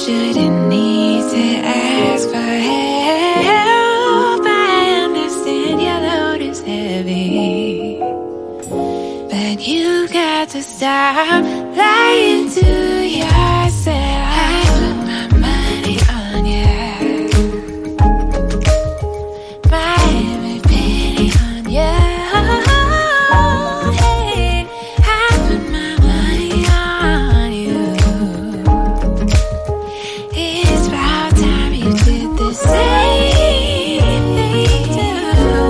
shouldn't need to ask for help. I understand your load is heavy, but you got to stop lying to yourself. I put my money on you, my every penny on you. Hey, I put my money on you. It's about time you did the same thing too.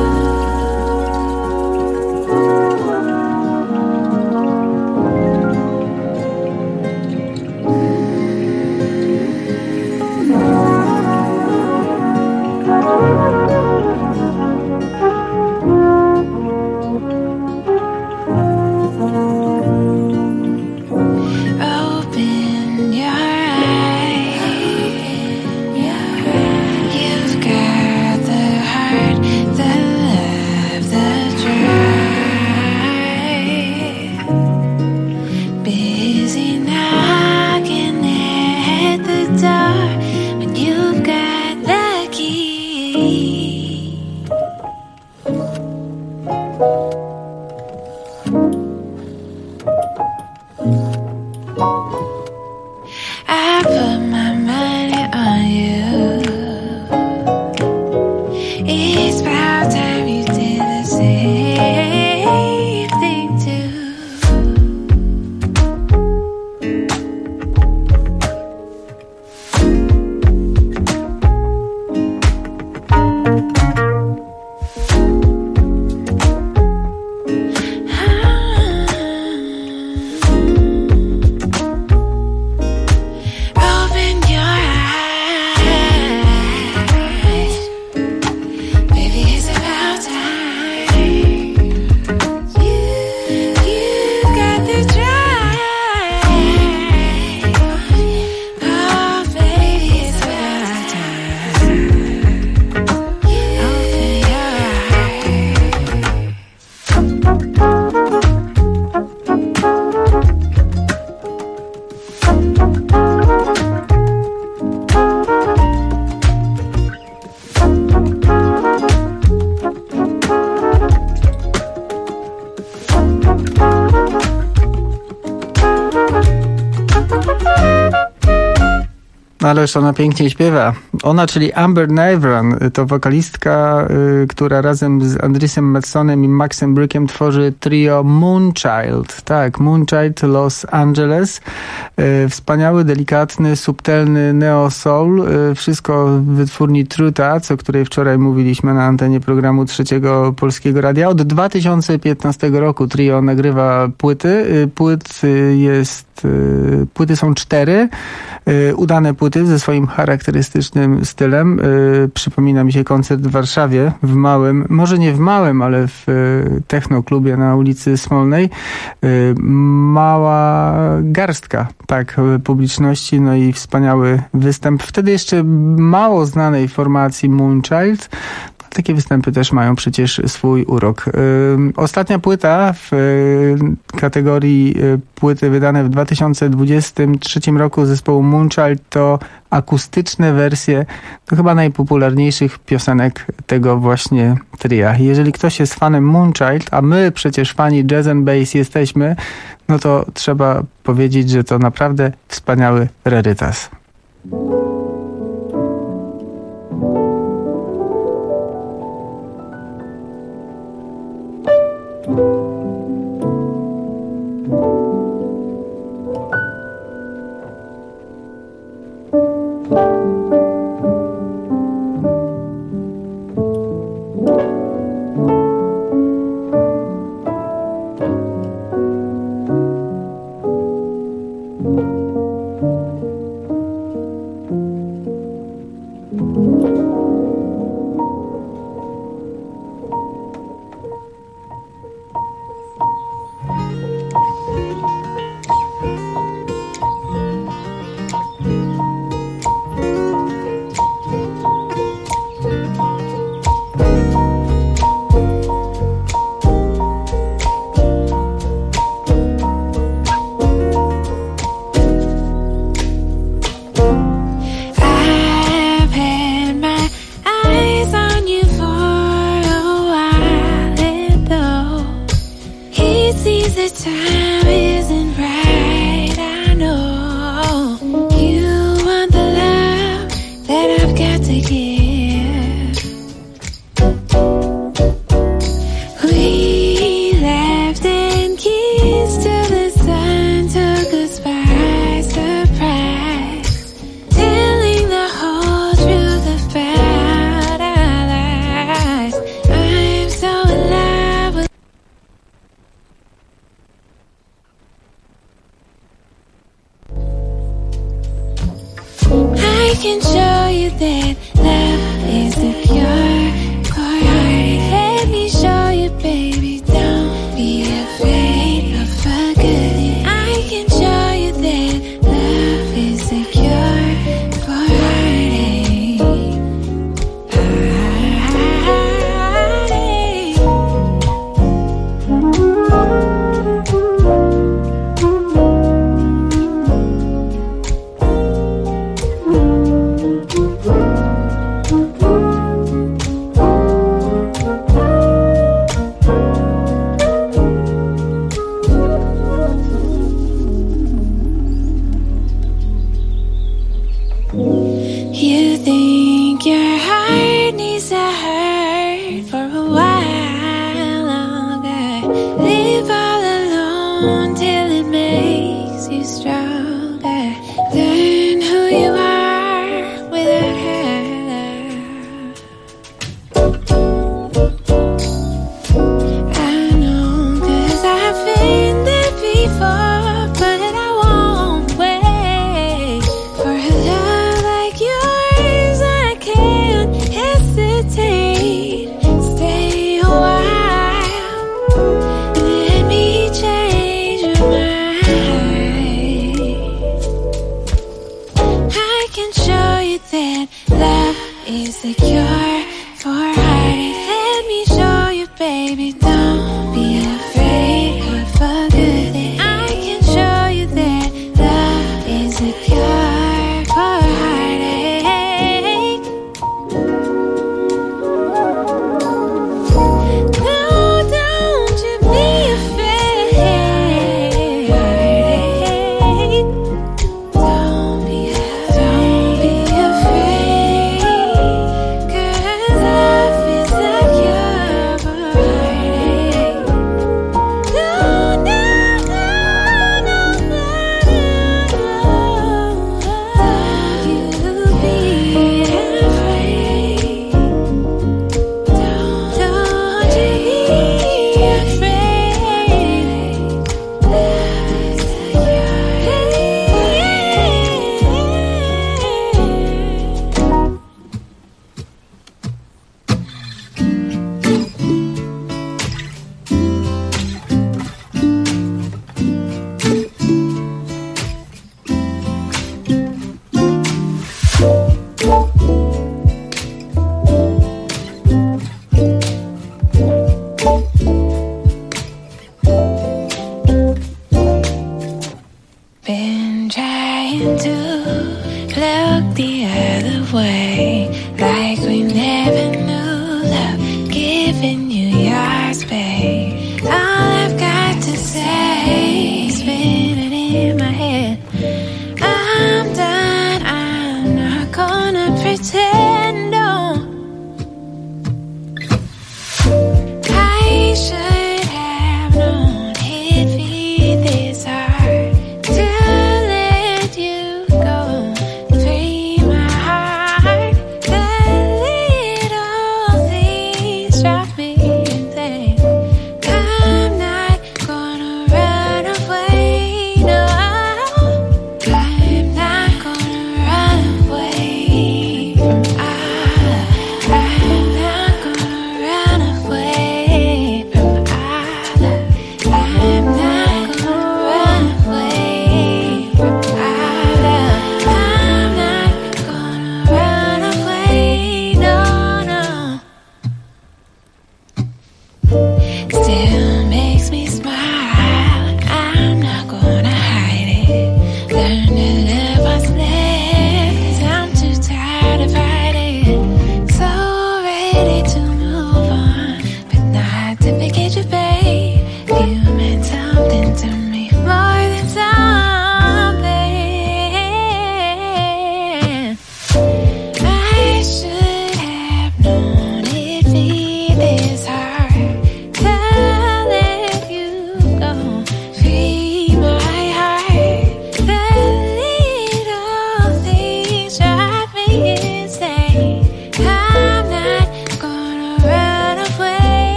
Open your eyes. You've got the heart, the love, the drive. Busy knocking at the door when you've got the key. I put my money on you. It's about time you did the same thing too. Open your eyes, baby. It's about time. You got the drive. Oh, baby, it's about time. Open your Ależ ona pięknie śpiewa. Ona, czyli Amber Navran, to wokalistka, która razem z Andrisem Matsonem i Maxem Brickiem tworzy trio Moonchild. Tak, Moonchild Los Angeles. Wspaniały, delikatny, subtelny neo-soul. Wszystko w wytwórni True Touch, o której wczoraj mówiliśmy na antenie programu Trzeciego Polskiego Radia. Od 2015 roku trio nagrywa płyty. Płyty są 4. Udane płyty ze swoim charakterystycznym stylem. Przypomina mi się koncert w Warszawie, w małym, może nie w małym, ale w technoklubie na ulicy Smolnej. Mała garstka, tak, publiczności, no i wspaniały występ. Wtedy jeszcze mało znanej formacji Moonchild. Takie występy też mają przecież swój urok. Ostatnia płyta w kategorii płyty wydane w 2023 roku zespołu Moonchild to akustyczne wersje to chyba najpopularniejszych piosenek tego właśnie tria. Jeżeli ktoś jest fanem Moonchild, a my przecież fani jazz and bass jesteśmy, no to trzeba powiedzieć, że to naprawdę wspaniały rarytas. can show you that love is the cure for heartache. Let me show you, baby, don't be afraid of forgetting. I can show you that love is the cure for heartache. You think your heart needs a hurt for a while longer. Live all alone till it makes you stronger. Learn who you are without her. I know, 'cause I've been there before, but I won't wait for a love like yours. I can't hesitate. Stay a while, let me change your mind. I can show you that love is the cure for heartache. Let me show you, baby, don't be afraid of forgetting. I can show you that love is the cure for heartache. No, don't you be afraid. Don't be afraid. 'Cause love is the cure for heartache. No, no, no, no, no, no. Don't you be afraid. Don't you be afraid. Love is the Been trying to look the other way, like we never knew love, giving you your space. All I've got to say, spinning in my head, I'm done, I'm not gonna pretend, no. I should have known it'd be this hard to let you go, free my heart. The little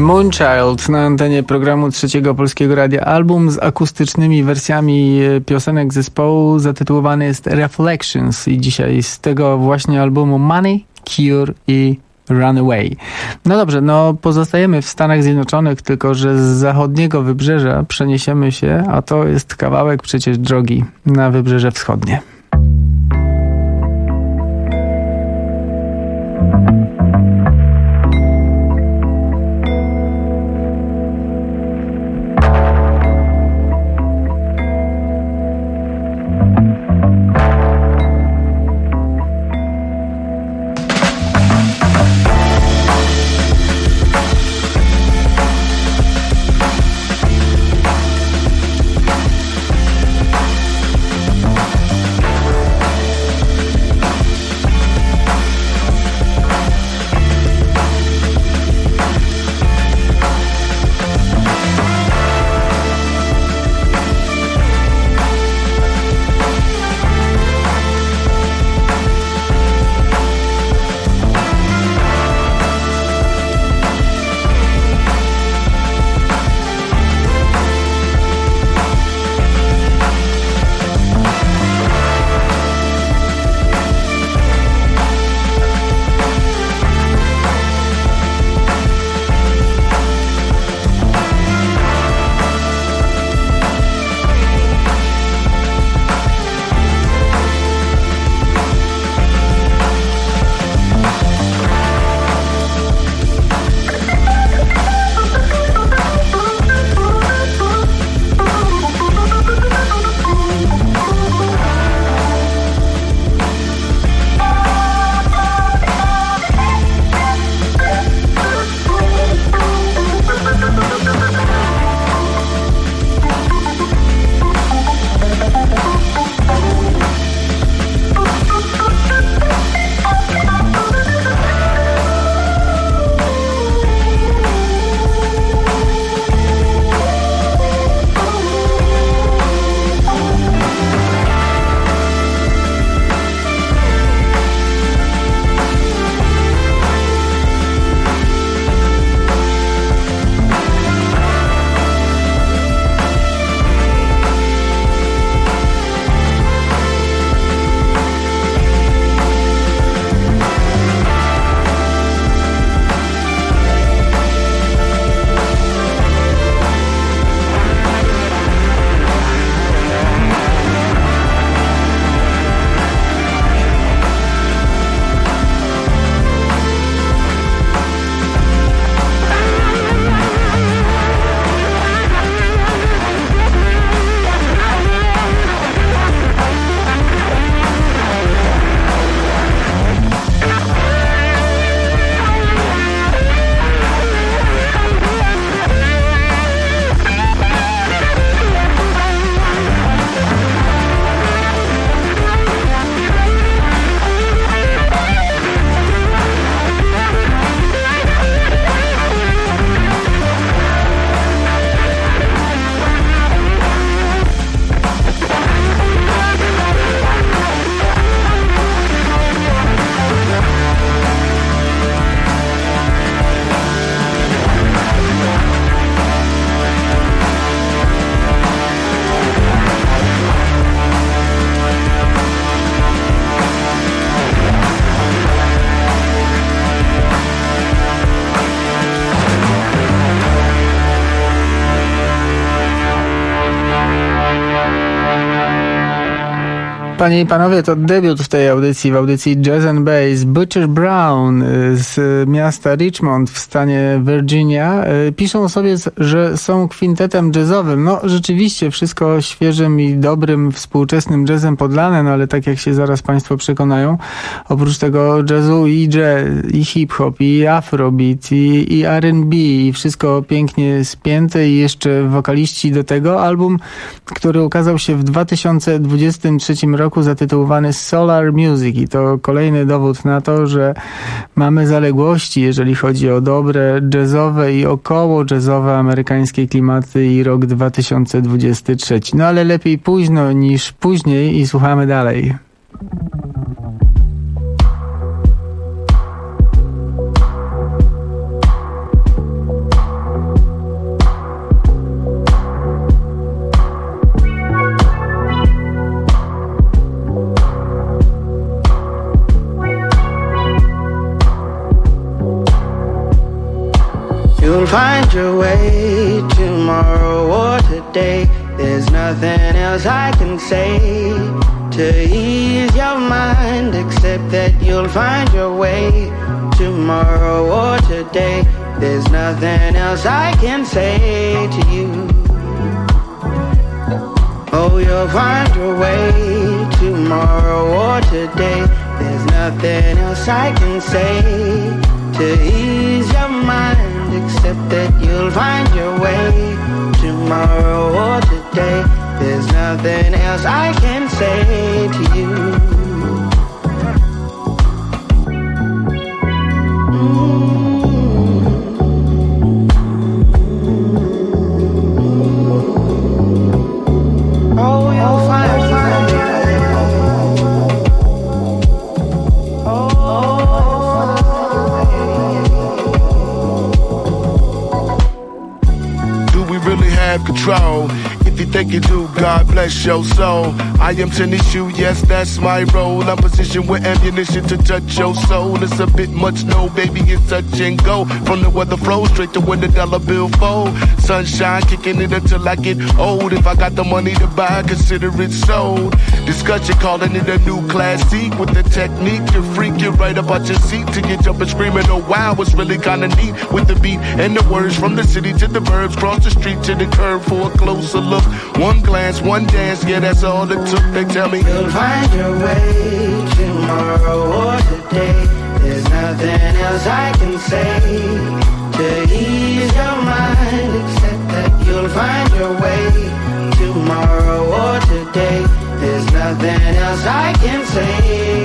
Moonchild na antenie programu Trzeciego Polskiego Radia. Album z akustycznymi wersjami piosenek zespołu zatytułowany jest Reflections i dzisiaj z tego właśnie albumu Money, Cure i Runaway. No dobrze, pozostajemy w Stanach Zjednoczonych, tylko że z zachodniego wybrzeża przeniesiemy się, a to jest kawałek przecież drogi, na wybrzeże wschodnie. Panie i panowie, to debiut w tej audycji, w audycji Jazz and Bass. Butcher Brown z miasta Richmond w stanie Virginia piszą o sobie, że są kwintetem jazzowym. No rzeczywiście wszystko świeżym i dobrym, współczesnym jazzem podlane, no ale tak jak się zaraz państwo przekonają, oprócz tego jazzu i jazz, i hip-hop, i afrobeat, i R&B, i wszystko pięknie spięte i jeszcze wokaliści do tego. Album, który ukazał się w 2023 roku, zatytułowany Solar Music, i to kolejny dowód na to, że mamy zaległości, jeżeli chodzi o dobre jazzowe i około jazzowe amerykańskie klimaty i rok 2023. No ale lepiej późno niż później i słuchamy dalej. find your way tomorrow or today. There's nothing else I can say to ease your mind, except that you'll find your way tomorrow or today. There's nothing else I can say to you. Oh, you'll find your way tomorrow or today. There's nothing else I can say to ease your mind, except that you'll find your way tomorrow or today. There's nothing else I can say to you. Oh, you'll find have control. If you think you do, God bless your soul. I am Tennis Shoe, yes, that's my role. I'm positioned with ammunition to touch your soul. It's a bit much, no, baby, it's touch and go. From the weather flow straight to when the dollar bill fold. Sunshine kicking it until I get old. If I got the money to buy, consider it sold. Discussion calling it a new classic. With the technique, you freak, you right up out your seat till you jump and screaming, oh wow, it's really kinda neat. With the beat and the words from the city to the burbs, cross the street to the curb for a closer look. One glance, one dance, yeah, that's all it took. They tell me you'll find your way tomorrow or today. There's nothing else I can say to ease your mind, except that you'll find your way tomorrow or today. There's nothing else I can say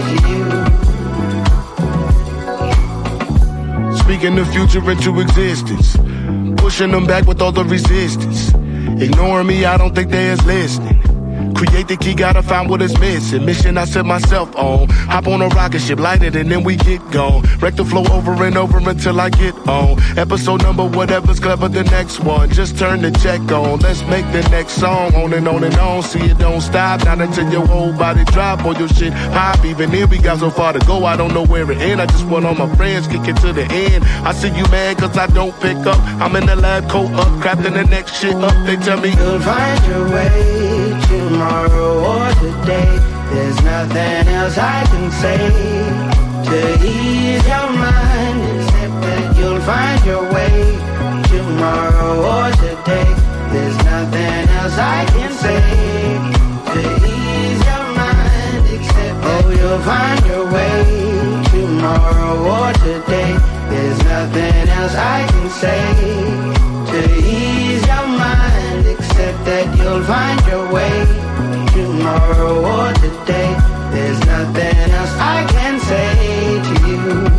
to you. Speaking the future into existence, pushing them back with all the resistance. Ignoring me, I don't think they is listening. Create the key, gotta find what is missing. Mission I set myself on. Hop on a rocket ship, light it, and then we get gone. Wreck the flow over and over until I get on. Episode number, whatever's clever, the next one. Just turn the check on. Let's make the next song. On and on and on. See it don't stop. Not until your whole body drop or your shit pop. Even then, we got so far to go. I don't know where it end. I just want all my friends kick it to the end. I see you mad cause I don't pick up. I'm in the lab, coat up, crafting the next shit up. They tell me you'll find your way tomorrow or today. There's nothing else I can say to ease your mind, except that you'll find your way tomorrow or today. There's nothing else I can say to ease your mind, except that you'll find your way tomorrow or today. There's nothing else I can say to ease your mind, except that you'll find your way tomorrow or today. There's nothing else I can say to you.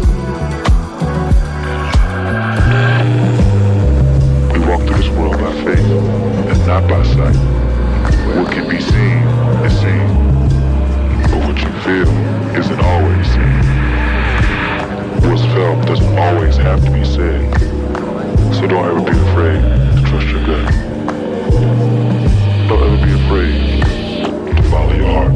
We walk through this world by faith and not by sight. What can be seen is seen, but what you feel isn't always seen. What's felt doesn't always have to be said. So don't ever be afraid to trust your gut. Don't ever be afraid to follow your heart.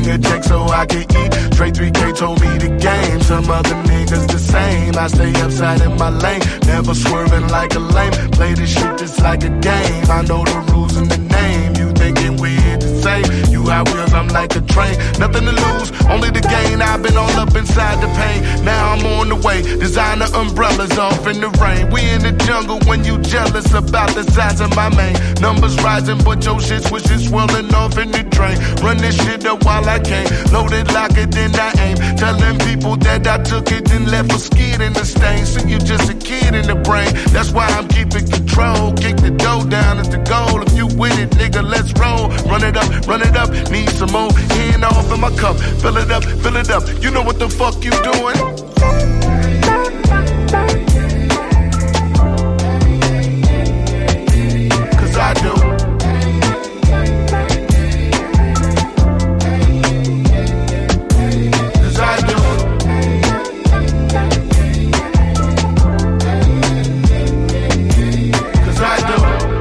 a check so I can eat. Straight 3K told me the game. Some other niggas the same. I stay upside in my lane, never swerving like a lame. Play this shit just like a game. I know the rules and the name. You thinking we're here to same? You Hot Wheels, I'm like a train. Nothing to lose, only to gain. I've been all up inside the pain. Now I'm on the way. Designer umbrellas off in the rain. We in the jungle when you jealous about the size of my mane. Numbers rising, but your shit switching, swirling off in the drain. Run this shit up while I came. Load it, lock it, then I aim. Telling people that I took it, then left a skid in the stain. So you just a kid in the brain. That's why I'm keeping control. Kick the dough down is the goal. If you with it, nigga, let's roll. Run it up, run it up. Need some more. Hand off in my cup. Fill it up, fill it up. You know what the fuck you doing? Cause I do. Cause I do. Cause I do.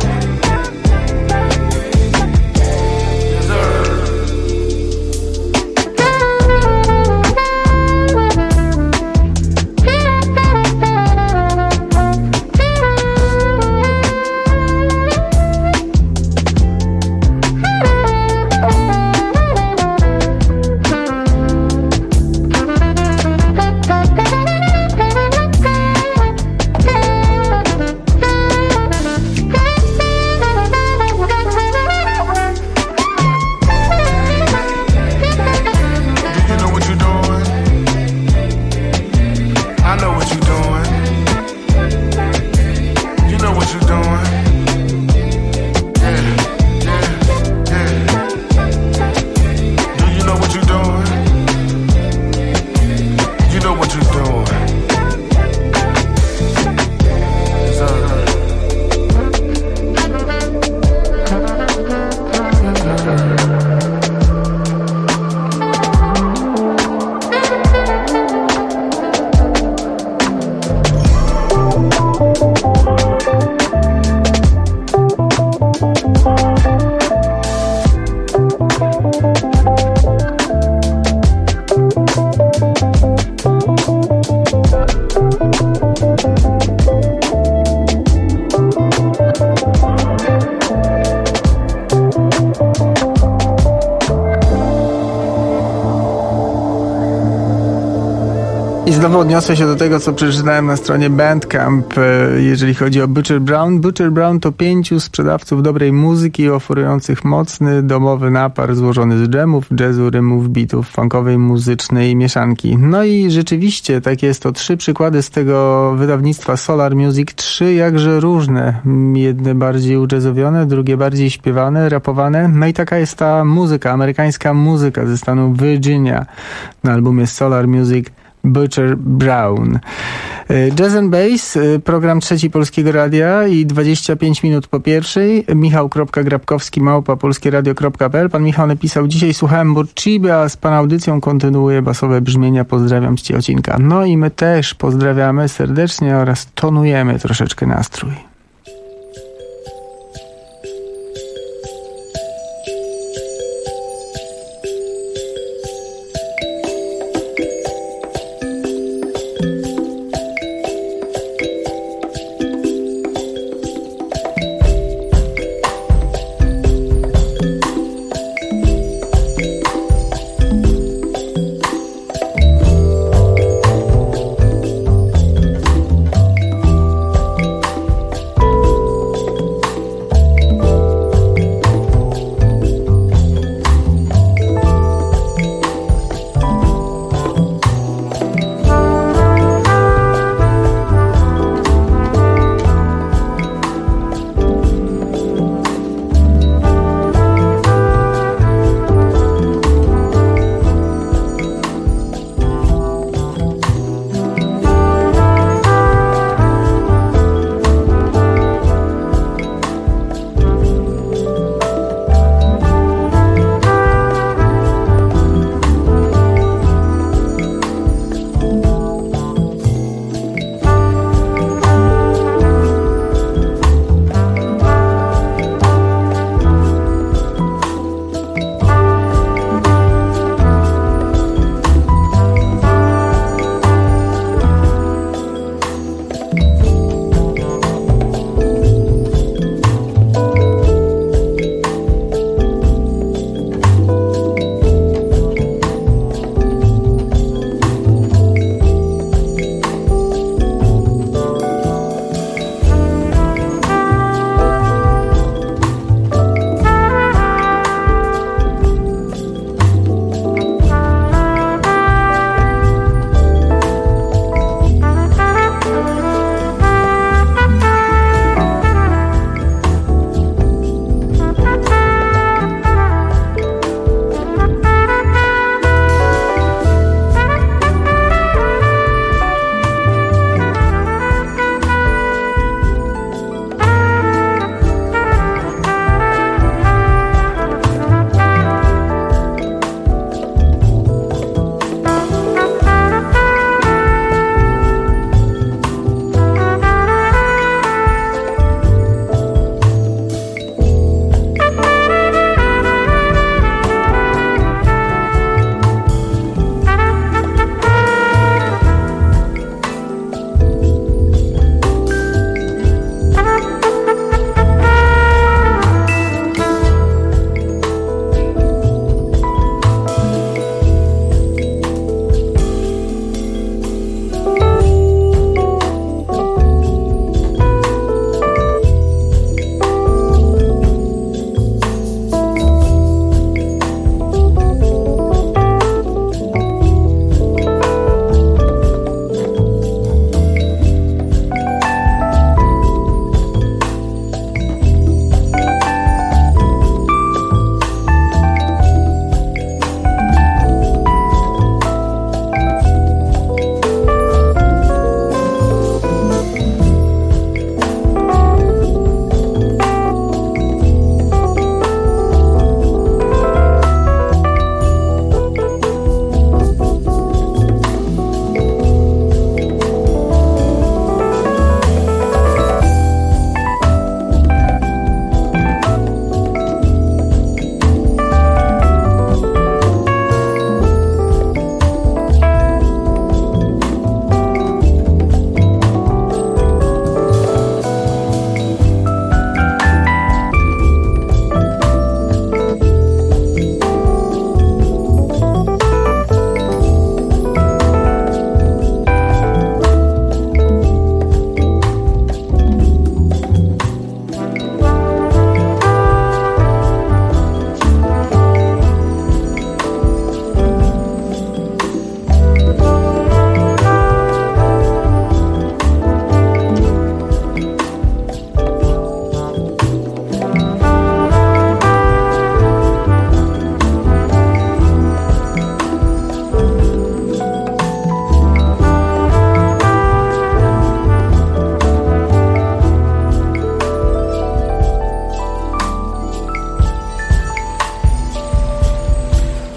Znowu odniosę się do tego, co przeczytałem na stronie Bandcamp, jeżeli chodzi o Butcher Brown. Butcher Brown to 5 sprzedawców dobrej muzyki oferujących mocny, domowy napar złożony z dżemów, jazzu, rymów, bitów, funkowej, muzycznej mieszanki. No i rzeczywiście, tak jest to 3 przykłady z tego wydawnictwa Solar Music, 3 jakże różne. Jedne bardziej ujazzowione, drugie bardziej śpiewane, rapowane. No i taka jest ta muzyka, amerykańska muzyka ze stanu Virginia na albumie Solar Music Butcher Brown. Jazz and Bass, program Trzeci Polskiego Radia i 25 minut po pierwszej. Michał.grabkowski@polskieradio.pl. Pan Michał napisał: dzisiaj słuchałem Burcibe, a z pana audycją kontynuuję basowe brzmienia. Pozdrawiam z Ciecinka. No i my też pozdrawiamy serdecznie oraz tonujemy troszeczkę nastrój.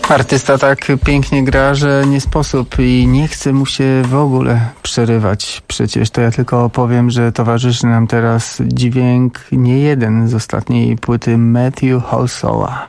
Artysta tak pięknie gra, że nie sposób i nie chce mu się w ogóle przerywać. Przecież to ja tylko opowiem, że towarzyszy nam teraz dźwięk nie jeden z ostatniej płyty Matthew Halsowa.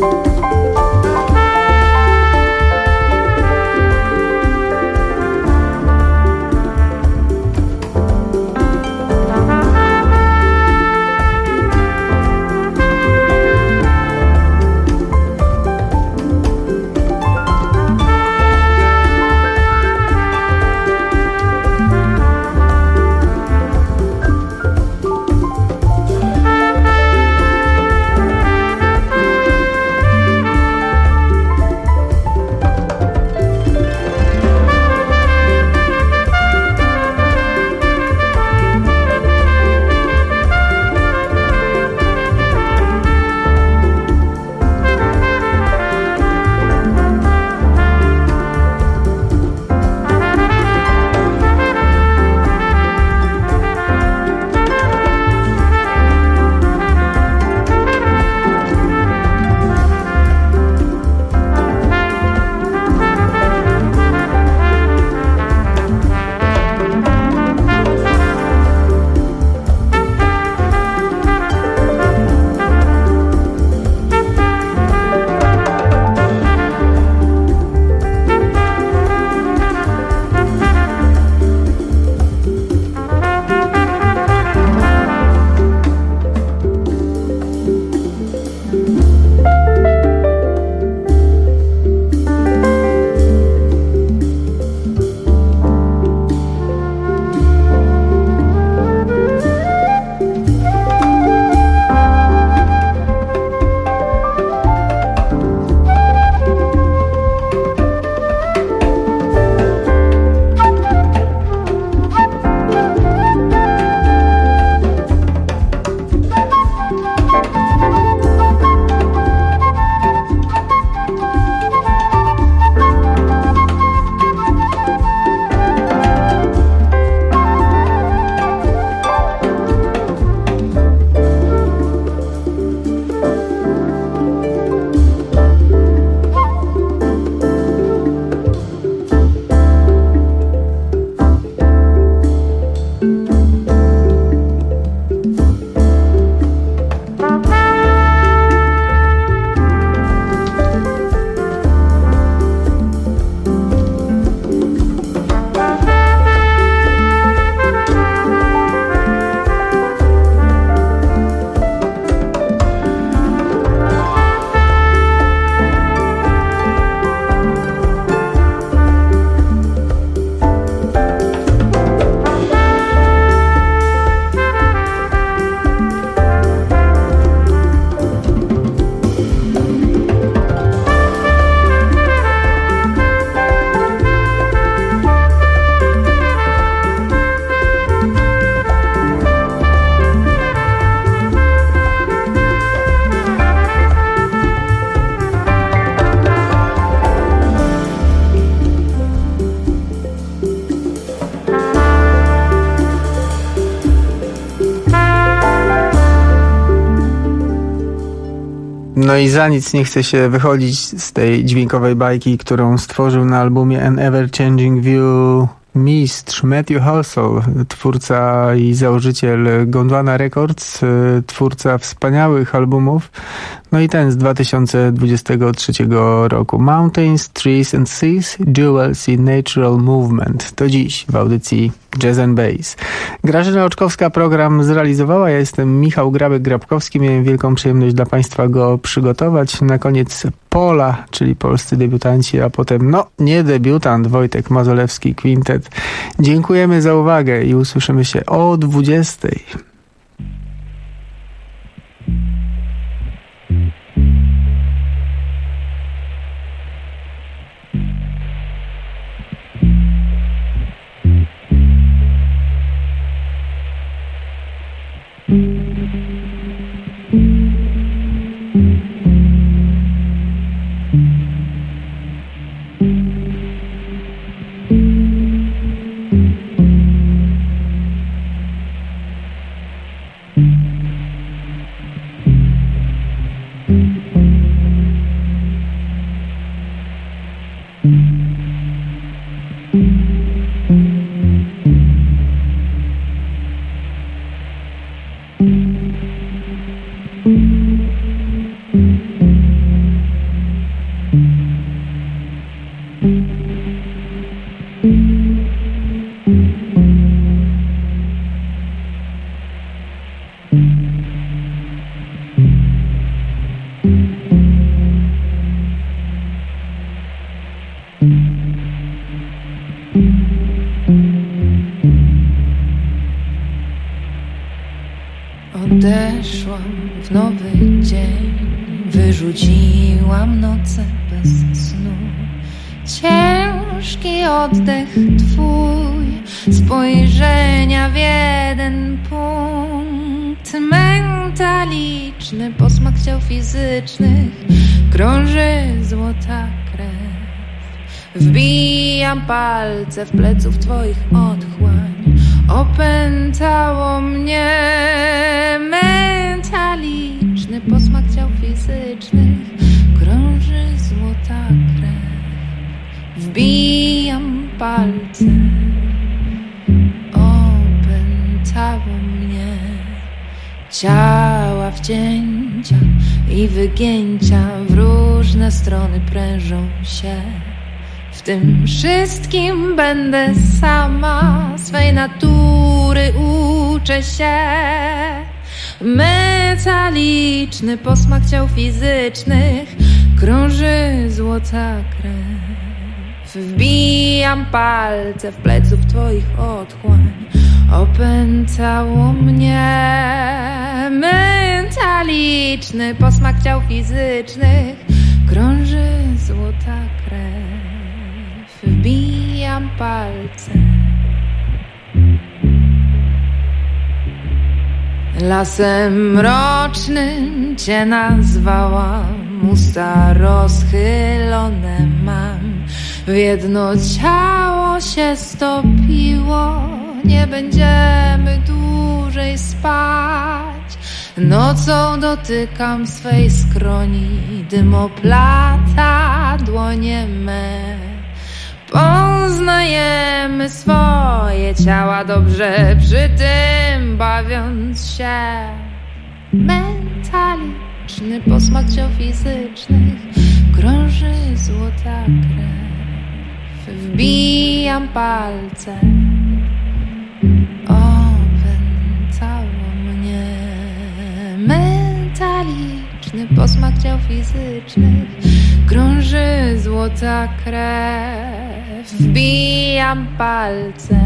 No i za nic nie chce się wychodzić z tej dźwiękowej bajki, którą stworzył na albumie An Ever Changing View mistrz Matthew Halsall, twórca i założyciel Gondwana Records, twórca wspaniałych albumów. No i ten z 2023 roku. Mountains, Trees and Seas, Jewels in Natural Movement. To dziś w audycji Jazz and Bass. Grażyna Oczkowska program zrealizowała. Ja jestem Michał Grabek-Grabkowski. Miałem wielką przyjemność dla Państwa go przygotować. Na koniec Pola, czyli polscy debiutanci, a potem, nie debiutant, Wojtek Mazolewski Quintet. Dziękujemy za uwagę i usłyszymy się o 20:00. Weszłam w nowy dzień, wyrzuciłam noce bez snu. Ciężki oddech twój, spojrzenia w jeden punkt. Metaliczny posmak ciał fizycznych, krąży złota krew. Wbijam palce w pleców twoich otchłań. Opętało mnie metaliczny posmak ciał fizycznych, krąży złota krew. Wbijam palce, opętało mnie. Ciała wcięcia i wygięcia w różne strony prężą się. W tym wszystkim będę sama, swej natury uczę się. Metaliczny posmak ciał fizycznych, krąży złota krew. Wbijam palce w pleców twoich otchłań. Opętało mnie metaliczny posmak ciał fizycznych, krąży złota krew. Wbijam palce. Lasem mrocznym cię nazwałam, usta rozchylone mam. W jedno ciało się stopiło, nie będziemy dłużej spać. Nocą dotykam swej skroni, dym oplata dłonie me. Poznajemy swoje ciała dobrze, przy tym bawiąc się. Metaliczny posmak ciał fizycznych, krąży złota krew. Wbijam palce, opętało mnie. Metaliczny posmak ciał fizycznych, krąży złota krew. Wbijam palce.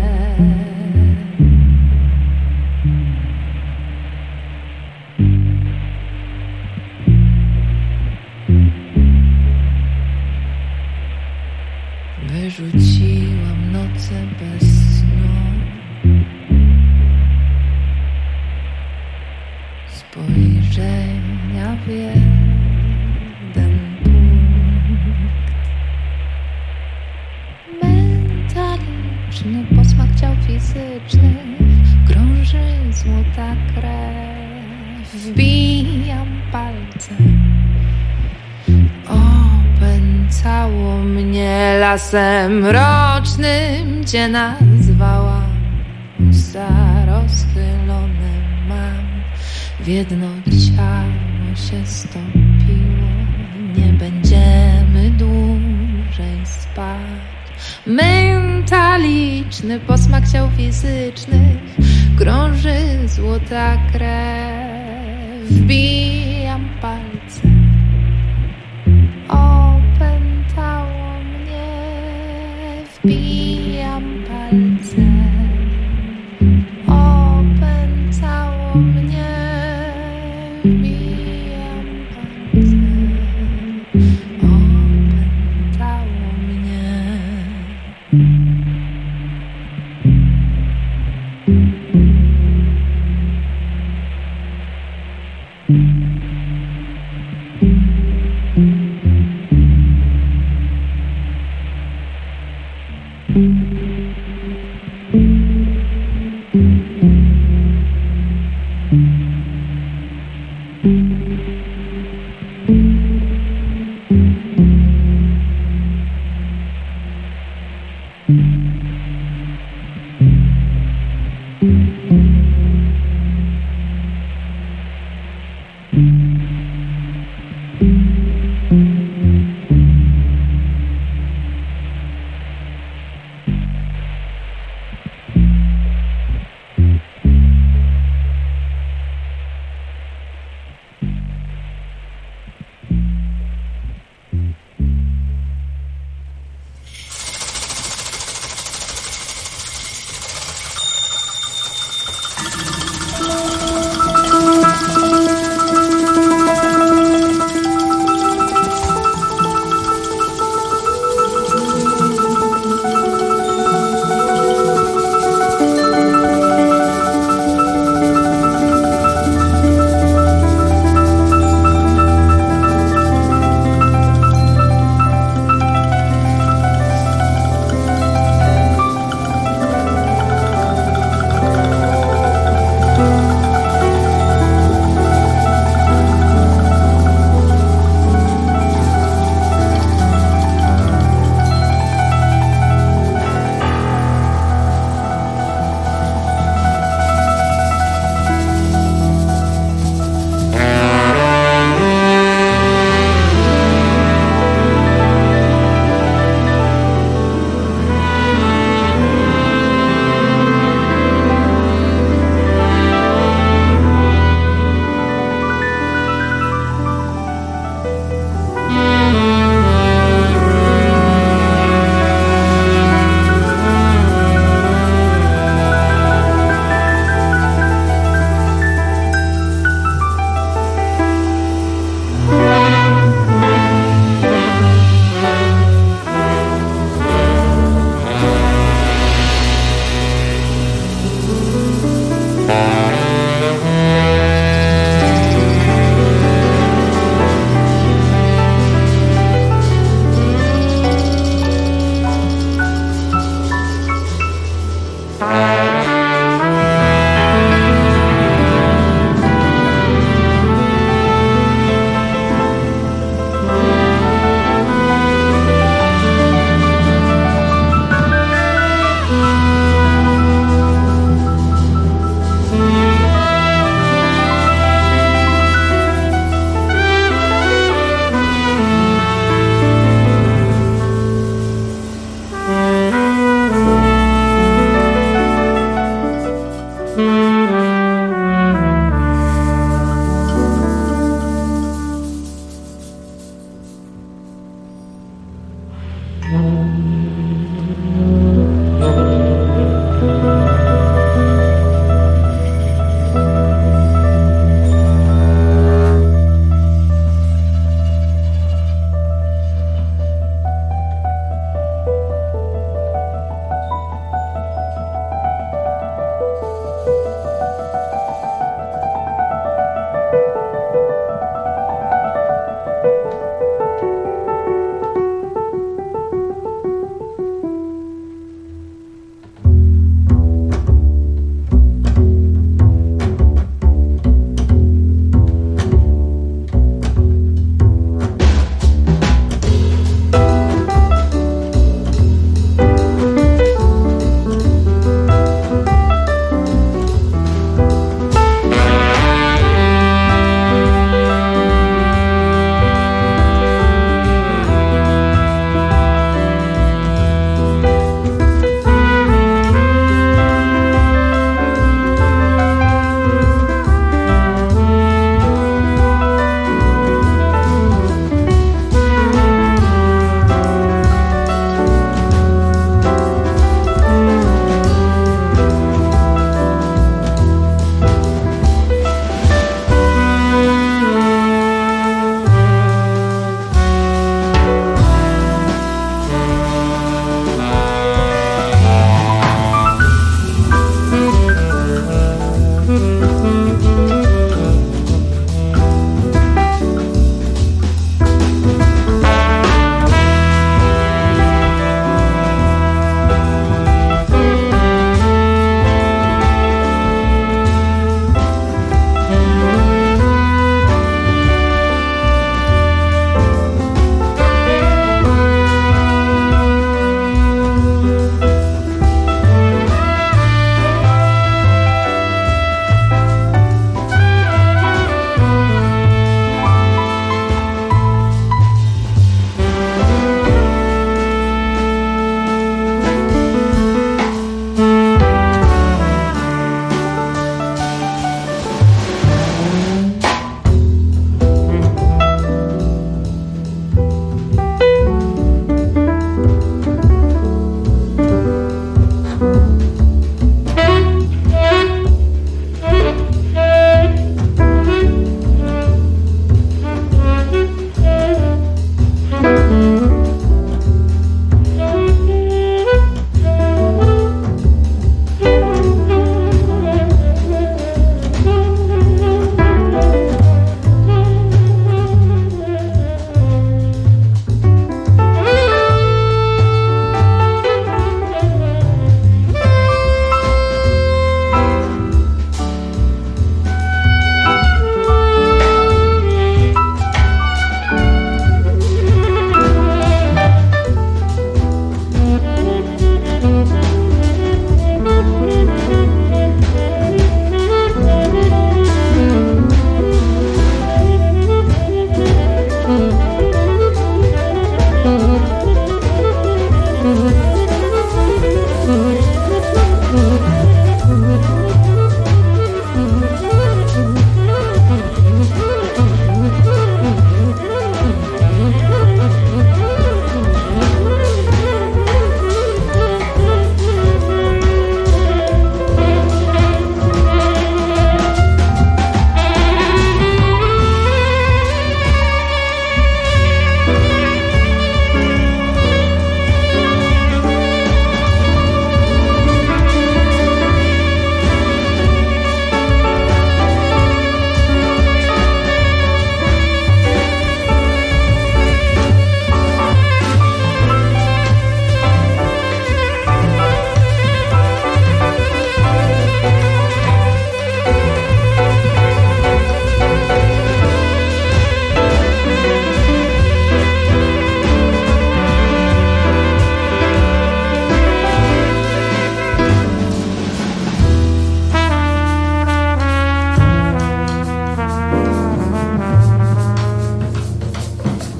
Wyrzuciłam noce bez snu. Spojrzenia w jeden punkt. Metaliczny posmak ciał fizycznych, krąży złota krew. Wbijam palce. Opętało mnie lasem mrocznym cię nazwałam. Usta rozchylone mam. W jedno ciało się stopiło, nie będziemy dłużej spać. Mentaliczny posmak ciał fizycznych, krąży złota krew. Wbijam palce. Opętało mnie. Wbijam palce. Opętało mnie. Wbijam palce. Opętało mnie.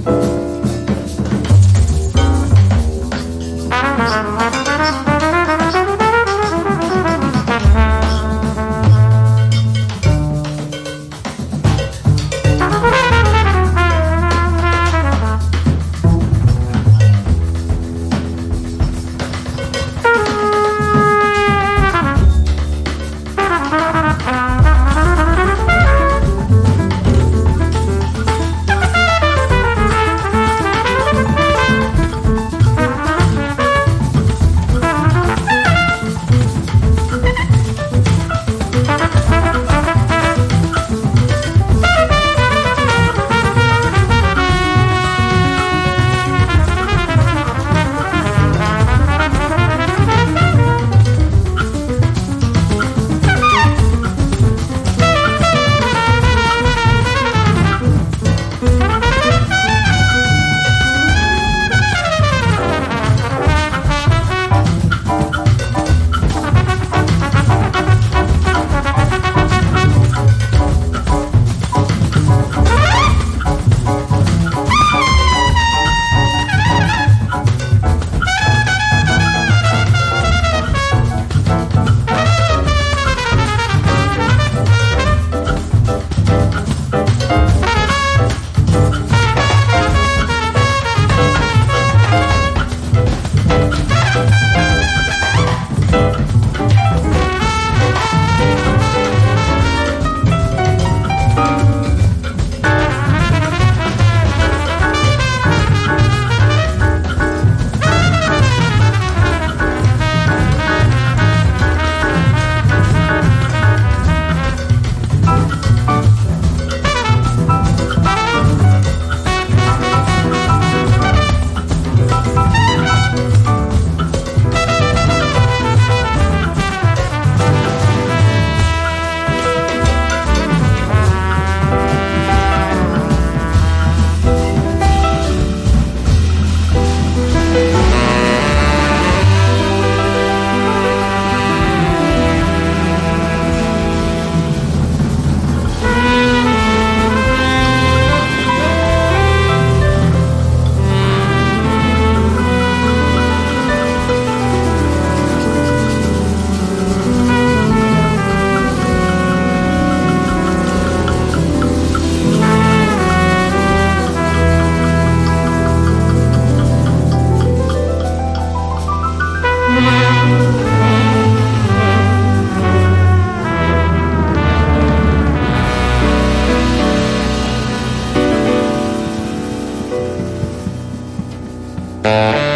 Yeah.